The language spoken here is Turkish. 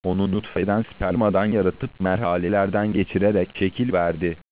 Onu nutfeden spermadan yaratıp merhalelerden geçirerek şekil verdi.